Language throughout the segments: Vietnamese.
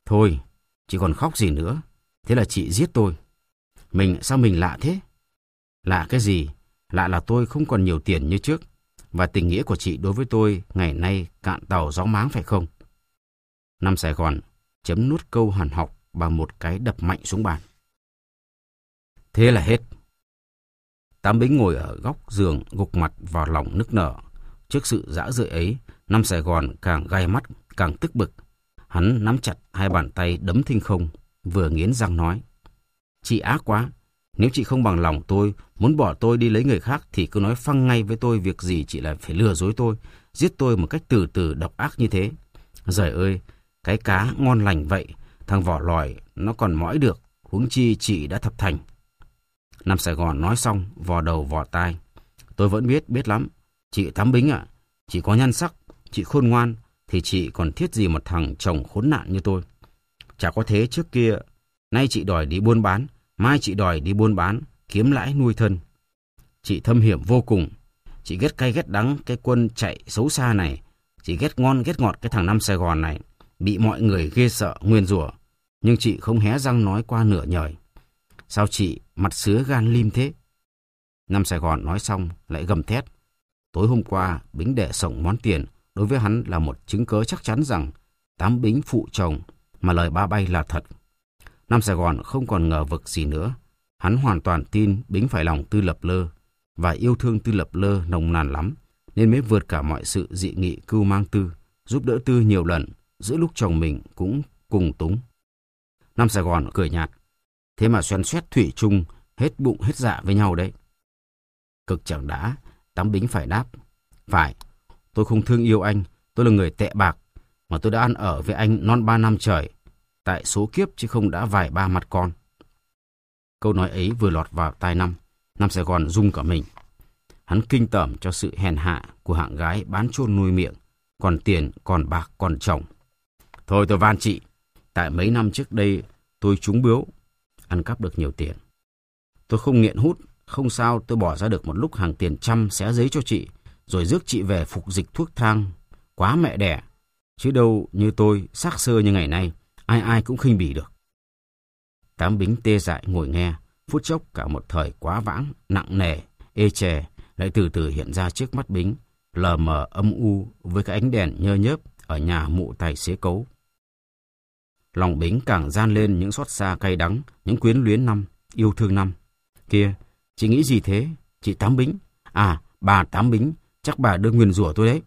Thôi, chị còn khóc gì nữa? Thế là chị giết tôi. Sao mình lạ thế? Lạ cái gì? Lạ là tôi không còn nhiều tiền như trước. Và tình nghĩa của chị đối với tôi ngày nay cạn tàu gió máng phải không? Nam Sài Gòn chấm nút câu hàn học bằng một cái đập mạnh xuống bàn. Thế là hết. Tám Bính ngồi ở góc giường gục mặt vào lòng nức nở. Trước sự dã rời ấy, Nam Sài Gòn càng gai mắt, càng tức bực. Hắn nắm chặt hai bàn tay đấm thinh không, vừa nghiến răng nói. Chị ác quá. Nếu chị không bằng lòng tôi, muốn bỏ tôi đi lấy người khác thì cứ nói phăng ngay với tôi, việc gì chị lại phải lừa dối tôi, giết tôi một cách từ từ độc ác như thế. Giời ơi, cái cá ngon lành vậy, thằng vỏ lòi nó còn mõi được, huống chi chị đã thập thành. Nam Sài Gòn nói xong, vò đầu vò tai. Tôi vẫn biết lắm. Chị Tám Bính ạ, chị có nhan sắc, chị khôn ngoan, thì chị còn thiết gì một thằng chồng khốn nạn như tôi. Chả có thế trước kia, nay chị đòi đi buôn bán, mai chị đòi đi buôn bán, kiếm lãi nuôi thân. Chị thâm hiểm vô cùng. Chị ghét cay ghét đắng cái quân chạy xấu xa này. Chị ghét ngon ghét ngọt cái thằng Nam Sài Gòn này, bị mọi người ghê sợ nguyền rủa. Nhưng chị không hé răng nói qua nửa nhời. Sao chị mặt sứa gan lim thế? Nam Sài Gòn nói xong lại gầm thét. Tối hôm qua Bính để xổng món tiền đối với hắn là một chứng cớ chắc chắn rằng Tám Bính phụ chồng, mà lời ba bay là thật. Nam Sài Gòn không còn ngờ vực gì nữa. Hắn hoàn toàn tin Bính phải lòng Tư Lập Lơ và yêu thương Tư Lập Lơ nồng nàn lắm, nên mới vượt cả mọi sự dị nghị cưu mang Tư, giúp đỡ Tư nhiều lần, giữa lúc chồng mình cũng cùng túng. Nam Sài Gòn cười nhạt. Thế mà xoắn xoét thủy chung, hết bụng hết dạ với nhau đấy. Cực chẳng đã, Tám Bính phải đáp. Phải, tôi không thương yêu anh, tôi là người tệ bạc, mà tôi đã ăn ở với anh non 3 năm trời, tại số kiếp chứ không đã vài ba mặt con. Câu nói ấy vừa lọt vào tai Nam Sài Gòn rung cả mình. Hắn kinh tởm cho sự hèn hạ của hạng gái bán chôn nuôi miệng, còn tiền, còn bạc, còn chồng. Thôi tôi van chị, tại mấy năm trước đây tôi trúng bướu, ăn cắp được nhiều tiền. Tôi không nghiện hút, không sao tôi bỏ ra được một lúc hàng tiền trăm xé giấy cho chị, rồi rước chị về phục dịch thuốc thang, quá mẹ đẻ. Chứ đâu như tôi, xác xơ như ngày nay, ai cũng khinh bỉ được. Tám Bính tê dại ngồi nghe, phút chốc cả một thời quá vãng, nặng nề, ê chề, lại từ từ hiện ra trước mắt Bính, lờ mờ âm u với cái ánh đèn nhơ nhớp ở nhà mụ tài xế cấu. Lòng Bính càng gian lên những xót xa cay đắng, những quyến luyến năm, yêu thương năm. Kia, chị nghĩ gì thế? Chị Tám Bính? À, bà Tám Bính, chắc bà đưa nguyền rủa tôi đấy.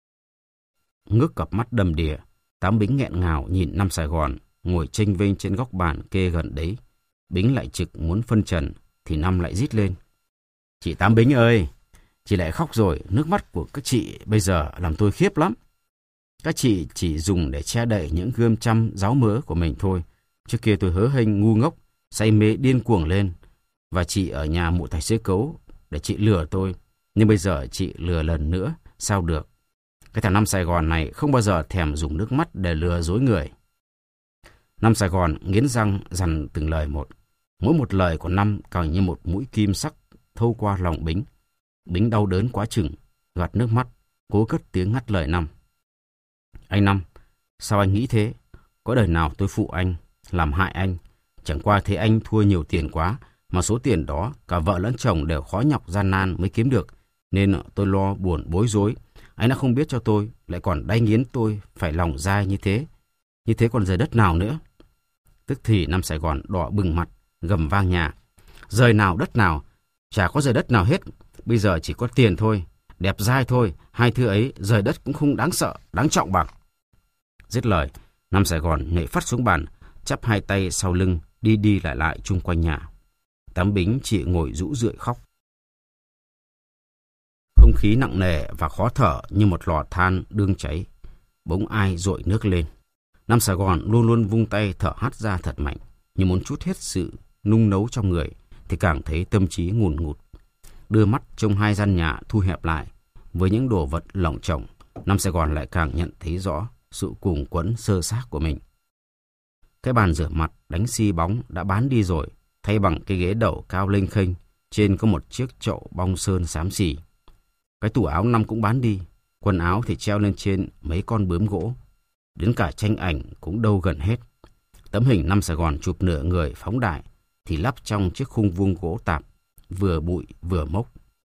Ngước cặp mắt đầm đìa, Tám Bính nghẹn ngào nhìn Nam Sài Gòn, ngồi chênh vênh trên góc bàn kê gần đấy. Bính lại trực muốn phân trần, thì Năm lại rít lên. Chị Tám Bính ơi, chị lại khóc rồi, nước mắt của các chị bây giờ làm tôi khiếp lắm. Các chị chỉ dùng để che đậy những gươm chăm ráo mỡ của mình thôi. Trước kia tôi hớ hênh ngu ngốc, say mê điên cuồng lên. Và chị ở nhà mụ tài xế cấu để chị lừa tôi. Nhưng bây giờ chị lừa lần nữa, sao được? Cái thằng Nam Sài Gòn này không bao giờ thèm dùng nước mắt để lừa dối người. Nam Sài Gòn nghiến răng dằn từng lời một. Mỗi một lời của Năm càng như một mũi kim sắc thâu qua lòng Bính. Bính đau đớn quá chừng, gạt nước mắt, cố cất tiếng ngắt lời Năm. Anh Năm, sao anh nghĩ thế? Có đời nào tôi phụ anh, làm hại anh? Chẳng qua thế anh thua nhiều tiền quá, mà số tiền đó cả vợ lẫn chồng đều khó nhọc gian nan mới kiếm được, nên tôi lo buồn bối rối. Anh đã không biết cho tôi, lại còn đay nghiến tôi phải lòng dai như thế. Như thế còn rời đất nào nữa? Tức thì Nam Sài Gòn đỏ bừng mặt, gầm vang nhà. Rời nào đất nào? Chả có rời đất nào hết. Bây giờ chỉ có tiền thôi, đẹp dai thôi. Hai thứ ấy rời đất cũng không đáng sợ, đáng trọng bằng. Dứt lời, Nam Sài Gòn nhảy phát xuống bàn, chắp hai tay sau lưng, đi đi lại lại chung quanh nhà. Tám Bính chỉ ngồi rũ rượi khóc. Không khí nặng nề và khó thở như một lò than đương cháy. Bỗng ai dội nước lên. Nam Sài Gòn luôn luôn vung tay thở hắt ra thật mạnh, như muốn trút hết sự nung nấu trong người, thì càng thấy tâm trí ngùn ngụt. Đưa mắt trông hai gian nhà thu hẹp lại, với những đồ vật lỏng chổng, Nam Sài Gòn lại càng nhận thấy rõ sự cuồng quẫn sơ xác của mình. Cái bàn rửa mặt đánh xi bóng đã bán đi rồi, thay bằng cái ghế đẩu cao lênh khênh, trên có một chiếc chậu bong sơn xám xì. Cái tủ áo Năm cũng bán đi, quần áo thì treo lên trên mấy con bướm gỗ. Đến cả tranh ảnh cũng đâu gần hết. Tấm hình năm Sài Gòn chụp nửa người phóng đại thì lắp trong chiếc khung vuông gỗ tạp, vừa bụi vừa mốc.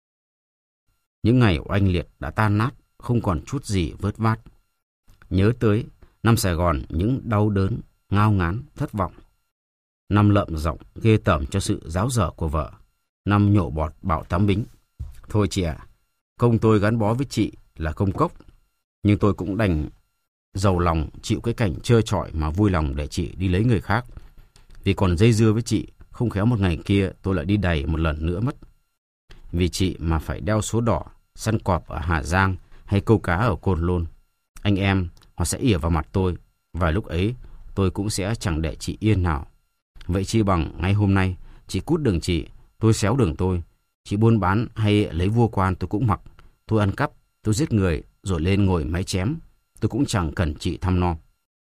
Những ngày oanh liệt đã tan nát, không còn chút gì vớt vát. Nhớ tới năm Sài Gòn những đau đớn, ngao ngán, thất vọng. Năm lợm giọng ghê tởm cho sự ráo dở của vợ. Năm nhổ bọt bảo Tám Bính: thôi chị ạ, công tôi gắn bó với chị là công cốc, nhưng tôi cũng đành giàu lòng chịu cái cảnh trơ trọi mà vui lòng để chị đi lấy người khác. Vì còn dây dưa với chị, không khéo một ngày kia tôi lại đi đày một lần nữa mất. Vì chị mà phải đeo số đỏ, săn cọp ở Hà Giang hay câu cá ở Cồn Lôn. Anh em họ sẽ ỉa vào mặt tôi, và lúc ấy tôi cũng sẽ chẳng để chị yên nào. Vậy chi bằng ngay hôm nay chị cút đường chị, tôi xéo đường tôi. Chị buôn bán hay lấy vua quan tôi cũng mặc. Tôi ăn cắp, tôi giết người rồi lên ngồi máy chém, tôi cũng chẳng cần chị thăm nom.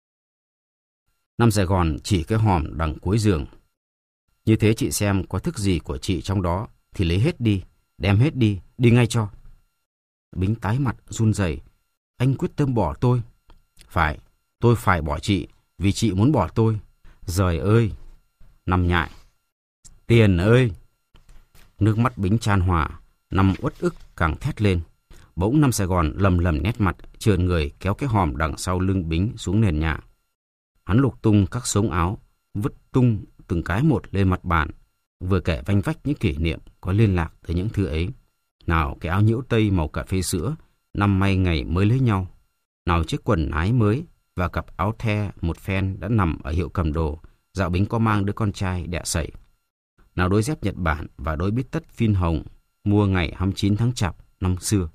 Năm Sài Gòn chỉ cái hòm đằng cuối giường. Như thế chị xem có thức gì của chị trong đó thì lấy hết đi, đem hết đi, đi ngay cho. Bính tái mặt run rẩy. Anh quyết tâm bỏ tôi. Phải, tôi phải bỏ chị vì chị muốn bỏ tôi. Giời ơi! Năm nhại. Tiền ơi! Nước mắt Bính chan hòa, năm uất ức càng thét lên. Bỗng năm Sài Gòn lầm lầm nét mặt, trườn người kéo cái hòm đằng sau lưng Bính xuống nền nhà. Hắn lục tung các sống áo, vứt tung từng cái một lên mặt bàn, vừa kể vanh vách những kỷ niệm có liên lạc tới những thứ ấy. Nào cái áo nhiễu tây màu cà phê sữa, năm may ngày mới lấy nhau. Nào chiếc quần ái mới và cặp áo the một phen đã nằm ở hiệu cầm đồ, dạo Bính có mang đứa con trai đẻ sẩy. Nào đôi dép Nhật Bản và đôi bít tất phin hồng mua ngày 29 tháng Chạp năm xưa.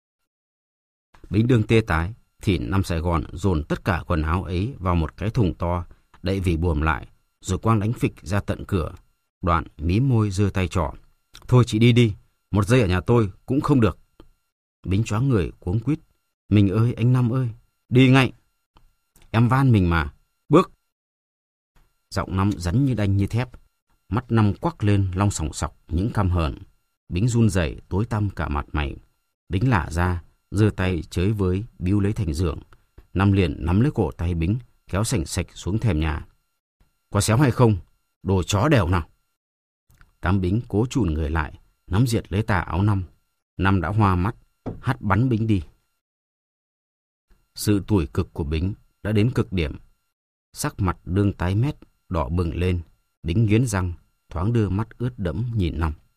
Bính đương tê tái thì năm Sài Gòn dồn tất cả quần áo ấy vào một cái thùng to, đậy vỉ buồm lại, rồi quang đánh phịch ra tận cửa. Đoạn mím môi giơ tay trỏ. Thôi chị đi đi, một giây ở nhà tôi cũng không được. Bính choáng người cuống quýt. Mình ơi, anh Năm ơi, đi ngay. Em van mình mà, bước. Giọng Năm rắn như đanh như thép, mắt Năm quắc lên long sòng sọc những căm hờn. Bính run rẩy tối tăm cả mặt mày. Bính lả ra, giơ tay chới với biu lấy thành giường. Năm liền nắm lấy cổ tay Bính, kéo sành sạch xuống thềm nhà. Có xéo hay không? Đồ chó đèo nào. Tám Bính cố chùn người lại, nắm giật lấy tà áo Năm. Năm đã hoa mắt, hắt bắn Bính đi. Sự tủi cực của Bính đã đến cực điểm. Sắc mặt đương tái mét, đỏ bừng lên. Bính nghiến răng, thoáng đưa mắt ướt đẫm nhìn Năm.